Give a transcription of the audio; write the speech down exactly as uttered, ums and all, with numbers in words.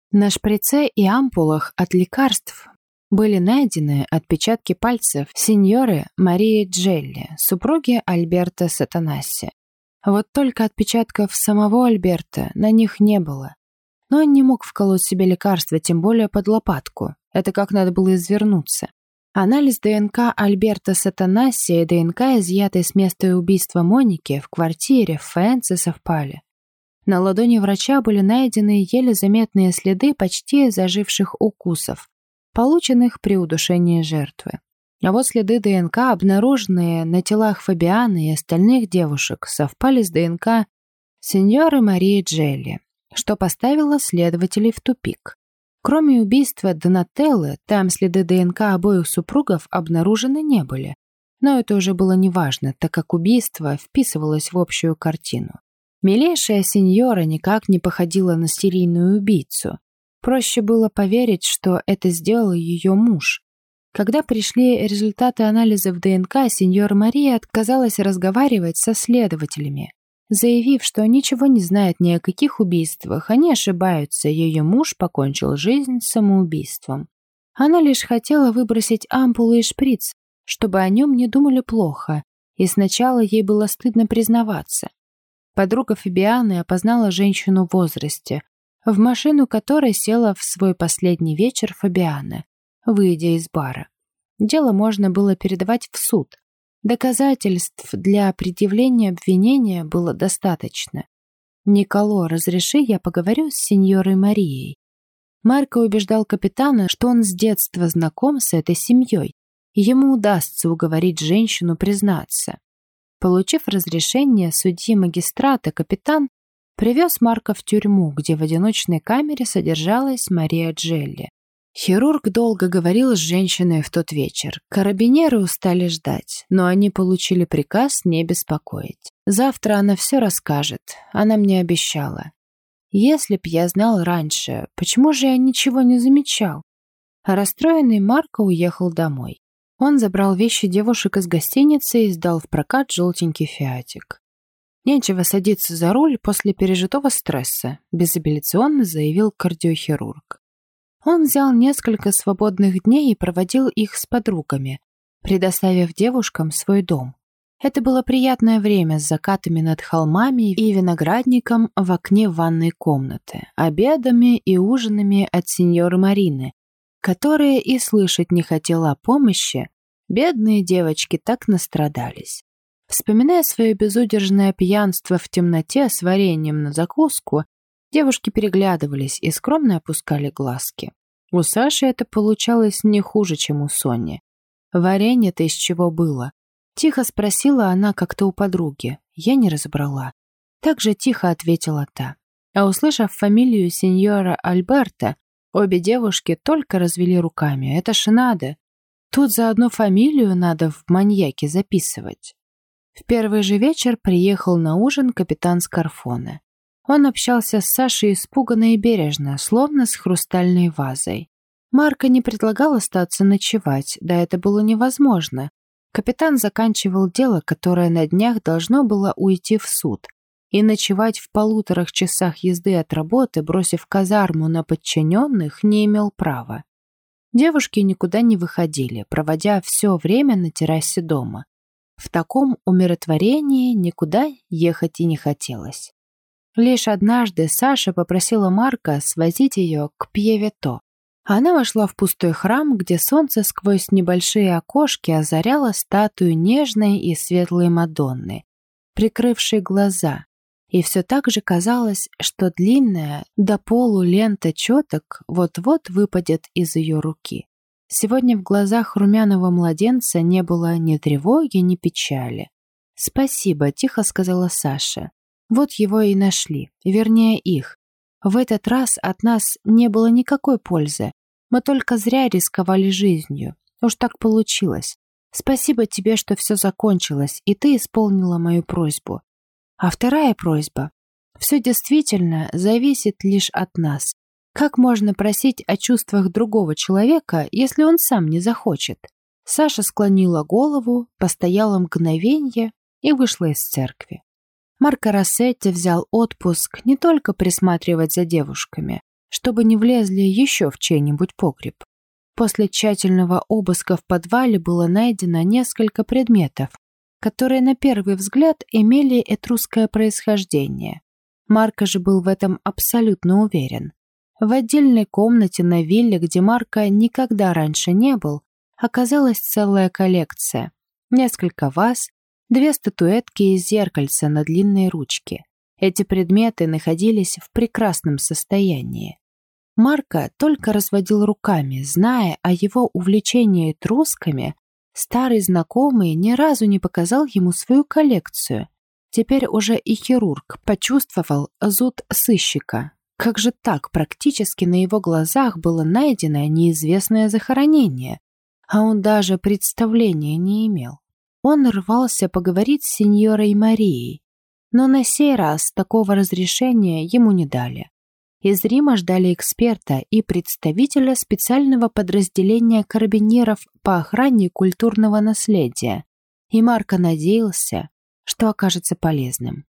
На шприце и ампулах от лекарств были найдены отпечатки пальцев сеньоры Марии Джелли, супруги Альберто Сатанасси. Вот только отпечатков самого Альберто на них не было. Но он не мог вколоть себе лекарство, тем более под лопатку. Это как надо было извернуться. Анализ ДНК Альберто Сатанасси и ДНК, изъятый с места убийства Моники в квартире в Фаэнце, совпали. На ладони врача были найдены еле заметные следы почти заживших укусов, полученных при удушении жертвы. А вот следы ДНК, обнаруженные на телах Фабианы и остальных девушек, совпали с ДНК сеньоры Марии Джелли, что поставило следователей в тупик. Кроме убийства Донателлы, там следы ДНК обоих супругов обнаружены не были. Но это уже было неважно, так как убийство вписывалось в общую картину. Милейшая сеньора никак не походила на серийную убийцу. Проще было поверить, что это сделал ее муж. Когда пришли результаты анализов ДНК, сеньора Мария отказалась разговаривать со следователями, заявив, что ничего не знает ни о каких убийствах, они ошибаются, ее муж покончил жизнь самоубийством. Она лишь хотела выбросить ампулы и шприц, чтобы о нем не думали плохо, и сначала ей было стыдно признаваться. Подруга Фабианы опознала женщину в возрасте, в машину которой села в свой последний вечер Фабиана, выйдя из бара. Дело можно было передавать в суд. Доказательств для предъявления обвинения было достаточно. «Николо, разреши, я поговорю с сеньорой Марией». Марко убеждал капитана, что он с детства знаком с этой семьей, и ему удастся уговорить женщину признаться. Получив разрешение судьи-магистрата, капитан привез Марко в тюрьму, где в одиночной камере содержалась Мария Джелли. Хирург долго говорил с женщиной в тот вечер. Карабинеры устали ждать, но они получили приказ не беспокоить. Завтра она все расскажет, она мне обещала. Если б я знал раньше, почему же я ничего не замечал? А расстроенный Марко уехал домой. Он забрал вещи девушек из гостиницы и сдал в прокат желтенький фиатик. «Нечего садиться за руль после пережитого стресса», безапелляционно заявил кардиохирург. Он взял несколько свободных дней и проводил их с подругами, предоставив девушкам свой дом. Это было приятное время с закатами над холмами и виноградником в окне ванной комнаты, обедами и ужинами от сеньоры Марины, которая и слышать не хотела о помощи. Бедные девочки так настрадались. Вспоминая свое безудержное пьянство в темноте с вареньем на закуску, девушки переглядывались и скромно опускали глазки. У Саши это получалось не хуже, чем у Сони. «Варенье-то из чего было?» Тихо спросила она как-то у подруги. Я не разобрала. Так же тихо ответила та. А услышав фамилию сеньора Альберто, обе девушки только развели руками. Это ж надо. Тут за одну фамилию надо в маньяке записывать. В первый же вечер приехал на ужин капитан Скарфоне. Он общался с Сашей испуганно и бережно, словно с хрустальной вазой. Марко не предлагал остаться ночевать, да это было невозможно. Капитан заканчивал дело, которое на днях должно было уйти в суд, и ночевать в полуторах часах езды от работы, бросив казарму на подчиненных, не имел права. Девушки никуда не выходили, проводя все время на террасе дома. В таком умиротворении никуда ехать и не хотелось. Лишь однажды Саша попросила Марка свозить ее к Пьевето. Она вошла в пустой храм, где солнце сквозь небольшие окошки озаряло статую нежной и светлой Мадонны, прикрывшей глаза, и все так же казалось, что длинная до полу лента четок вот-вот выпадет из ее руки. Сегодня в глазах румяного младенца не было ни тревоги, ни печали. «Спасибо», — тихо сказала Саша. «Вот его и нашли, вернее их. В этот раз от нас не было никакой пользы. Мы только зря рисковали жизнью. Уж так получилось. Спасибо тебе, что все закончилось, и ты исполнила мою просьбу. А вторая просьба. Все действительно зависит лишь от нас. Как можно просить о чувствах другого человека, если он сам не захочет?» Саша склонила голову, постояла мгновенье и вышла из церкви. Марко Рассетти взял отпуск не только присматривать за девушками, чтобы не влезли еще в чей-нибудь погреб. После тщательного обыска в подвале было найдено несколько предметов, которые на первый взгляд имели этрусское происхождение. Марко же был в этом абсолютно уверен. В отдельной комнате на вилле, где Марко никогда раньше не был, оказалась целая коллекция. Несколько ваз, две статуэтки и зеркальце на длинной ручке. Эти предметы находились в прекрасном состоянии. Марко только разводил руками, зная о его увлечении этрусками. Старый знакомый ни разу не показал ему свою коллекцию. Теперь уже и хирург почувствовал зуд сыщика. Как же так практически на его глазах было найдено неизвестное захоронение, а он даже представления не имел. Он рвался поговорить с сеньорой Марией, но на сей раз такого разрешения ему не дали. Из Рима ждали эксперта и представителя специального подразделения карабинеров по охране культурного наследия, и Марко надеялся, что окажется полезным.